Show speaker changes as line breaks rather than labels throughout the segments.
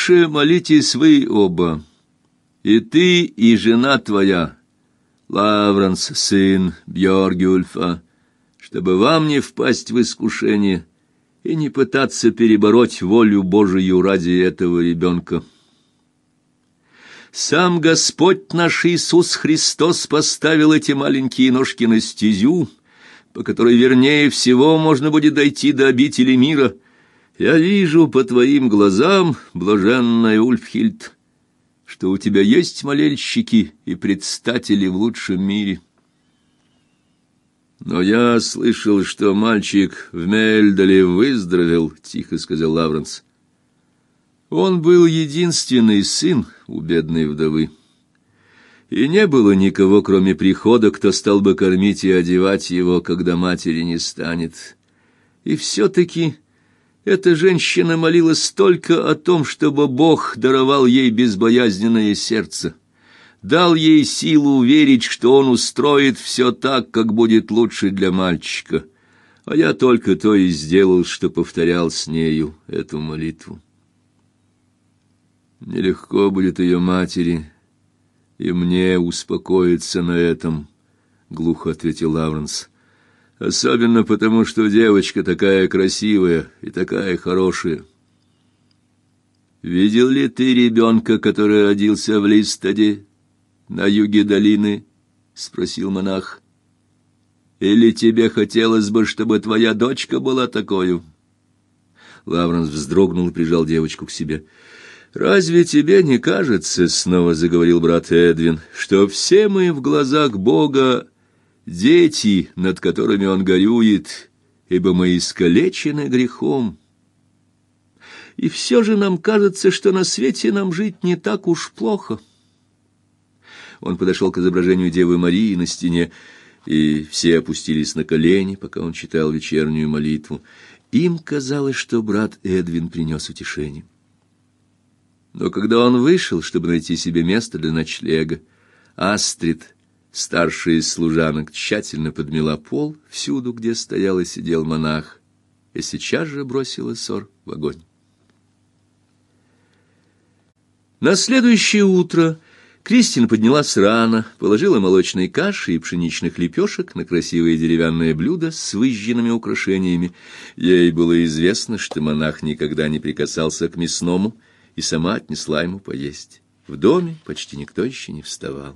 лучше молитесь вы оба, и ты, и жена твоя, Лавранс, сын Бьоргюльфа, чтобы вам не впасть в искушение и не пытаться перебороть волю Божию ради этого ребенка. Сам Господь наш Иисус Христос поставил эти маленькие ножки на стезю, по которой вернее всего можно будет дойти до обители мира. Я вижу по твоим глазам, блаженная Ульфхильд, что у тебя есть молельщики и предстатели в лучшем мире. Но я слышал, что мальчик в Мельдале выздоровел, тихо сказал Лавранс. Он был единственный сын у бедной вдовы. И не было никого, кроме прихода, кто стал бы кормить и одевать его, когда матери не станет. И все-таки эта женщина молилась только о том, чтобы Бог даровал ей безбоязненное сердце, дал ей силу верить, что он устроит все так, как будет лучше для мальчика. А я только то и сделал, что повторял с нею эту молитву. Нелегко будет ее матери и мне успокоиться на этом, глухо ответил Лавранс. Особенно потому, что девочка такая красивая и такая хорошая. Видел ли ты ребенка, который родился в Листаде, на юге долины? Спросил монах. Или тебе хотелось бы, чтобы твоя дочка была такой? Лавранс вздрогнул и прижал девочку к себе. Разве тебе не кажется, снова заговорил брат Эдвин, что все мы в глазах Бога дети, над которыми он горюет, ибо мы искалечены грехом? И все же нам кажется, что на свете нам жить не так уж плохо. Он подошел к изображению Девы Марии на стене, и все опустились на колени, пока он читал вечернюю молитву. Им казалось, что брат Эдвин принес утешение. Но когда он вышел, чтобы найти себе место для ночлега, Астрид, старшая из служанок, тщательно подмела пол всюду, где стоял и сидел монах, и сейчас же бросила ссор в огонь. На следующее утро Кристин поднялась рано, положила молочной каши и пшеничных лепешек на красивое деревянное блюдо с выжженными украшениями. Ей было известно, что монах никогда не прикасался к мясному, и сама отнесла ему поесть. В доме почти никто еще не вставал.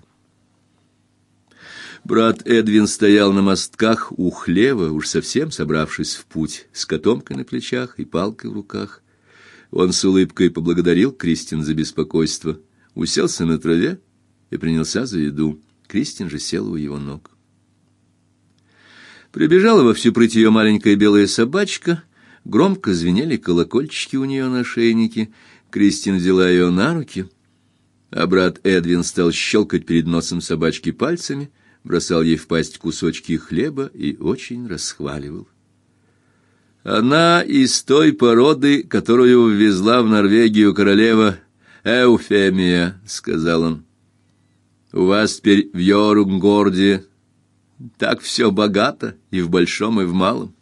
Брат Эдвин стоял на мостках у хлева, уж совсем собравшись в путь, с котомкой на плечах и палкой в руках. Он с улыбкой поблагодарил Кристин за беспокойство, уселся на траве и принялся за еду. Кристин же села у его ног. Прибежала во всю прыть ее маленькая белая собачка, громко звенели колокольчики у нее на ошейнике. Кристин взяла ее на руки, а брат Эдвин стал щелкать перед носом собачки пальцами, бросал ей в пасть кусочки хлеба и очень расхваливал. Она из той породы, которую ввезла в Норвегию королева Эуфемия, сказал он. У вас теперь в Йорунгорде так все богато и в большом, и в малом.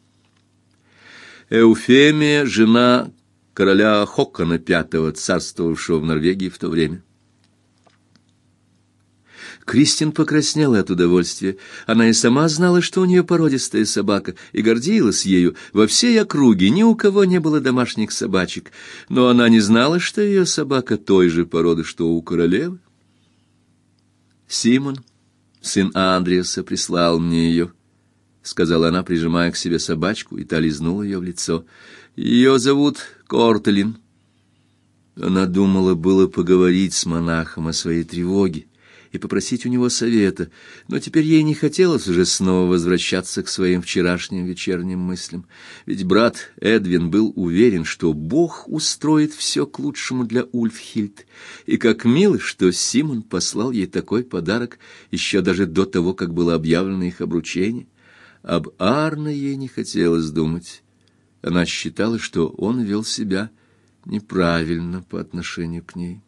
Эуфемия, жена короля Хокона V, царствовавшего в Норвегии в то время. Кристин покраснела от удовольствия. Она и сама знала, что у нее породистая собака, и гордилась ею. Во всей округе ни у кого не было домашних собачек, но она не знала, что ее собака той же породы, что у королевы. Симон, сын Андреаса, прислал мне ее, сказала она, прижимая к себе собачку, и та лизнула ее в лицо. Ее зовут Кортелин. Она думала было поговорить с монахом о своей тревоге и попросить у него совета, но теперь ей не хотелось уже снова возвращаться к своим вчерашним вечерним мыслям, ведь брат Эдвин был уверен, что Бог устроит все к лучшему для Ульфхильд, и как мило, что Симон послал ей такой подарок еще даже до того, как было объявлено их обручение. Об Арне ей не хотелось думать. Она считала, что он вел себя неправильно по отношению к ней.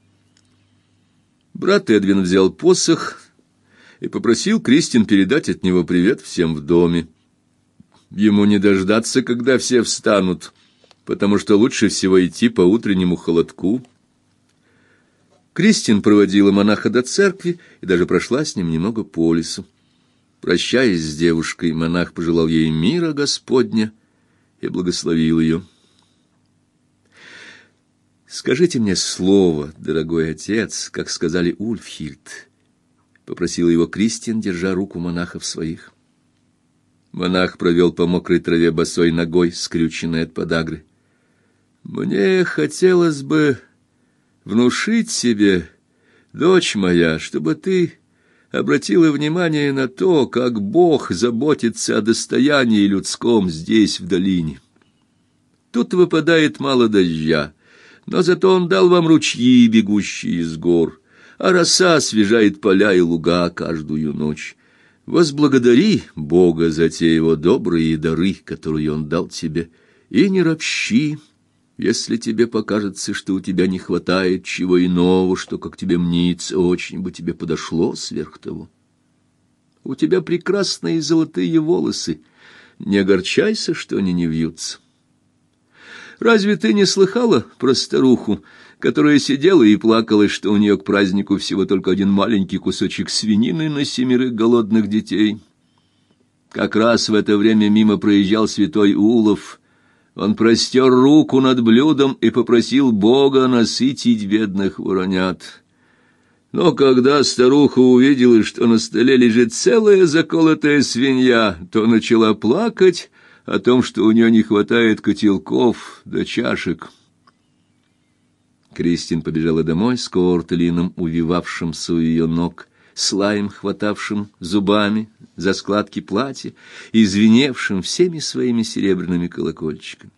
Брат Эдвин взял посох и попросил Кристин передать от него привет всем в доме. Ему не дождаться, когда все встанут, потому что лучше всего идти по утреннему холодку. Кристин проводила монаха до церкви и даже прошла с ним немного по лесу. Прощаясь с девушкой, монах пожелал ей мира Господня и благословил ее. «Скажите мне слово, дорогой отец, как сказали Ульфхильд», — попросила его Кристин, держа руку монаха в своих. Монах провел по мокрой траве босой ногой, скрюченной от подагры. «Мне хотелось бы внушить себе, дочь моя, чтобы ты обратила внимание на то, как Бог заботится о достоянии людском здесь, в долине. Тут выпадает мало дождя, но зато Он дал вам ручьи, бегущие из гор, а роса освежает поля и луга каждую ночь. Возблагодари Бога за те Его добрые дары, которые Он дал тебе, и не ропщи, если тебе покажется, что у тебя не хватает чего иного, что, как тебе мнится, очень бы тебе подошло сверх того. У тебя прекрасные золотые волосы, не огорчайся, что они не вьются. Разве ты не слыхала про старуху, которая сидела и плакала, что у нее к празднику всего только один маленький кусочек свинины на 7 голодных детей? Как раз в это время мимо проезжал святой Улов. Он простер руку над блюдом и попросил Бога насытить бедных воронят. Но когда старуха увидела, что на столе лежит целая заколотая свинья, то начала плакать о том, что у нее не хватает котелков да чашек. Кристин побежала домой с Кортелином, увивавшимся у ее ног, с Лаем, хватавшим зубами за складки платья и звеневшим всеми своими серебряными колокольчиками.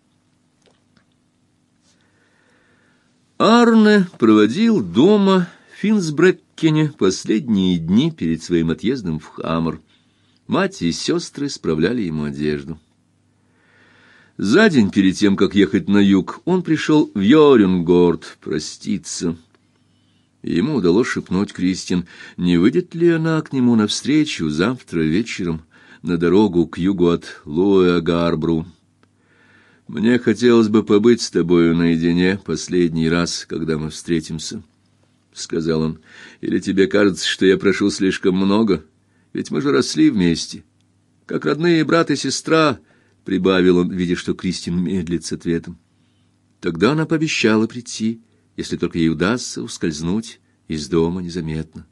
Арне проводил дома в Финсбреккене последние дни перед своим отъездом в Хамар. Мать и сестры справляли ему одежду. За день перед тем, как ехать на юг, он пришел в Йорюнгорд проститься. Ему удалось шепнуть Кристин, не выйдет ли она к нему навстречу завтра вечером на дорогу к югу от Луэгарбру. «Мне хотелось бы побыть с тобою наедине последний раз, когда мы встретимся», — сказал он. «Или тебе кажется, что я прошу слишком много? Ведь мы же росли вместе, как родные брат и сестра», — прибавил он, видя, что Кристин медлит с ответом. Тогда она пообещала прийти, если только ей удастся ускользнуть из дома незаметно.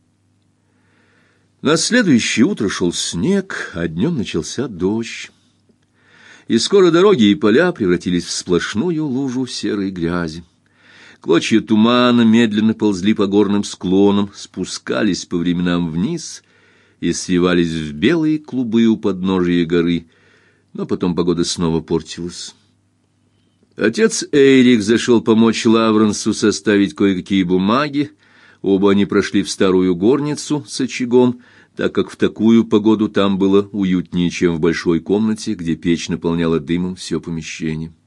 На следующее утро шел снег, а днем начался дождь. И скоро дороги и поля превратились в сплошную лужу серой грязи. Клочья тумана медленно ползли по горным склонам, спускались по временам вниз и свивались в белые клубы у подножия горы, но потом погода снова портилась. Отец Эйрик зашел помочь Лавренсу составить кое-какие бумаги. Оба они прошли в старую горницу с очагом, так как в такую погоду там было уютнее, чем в большой комнате, где печь наполняла дымом все помещение.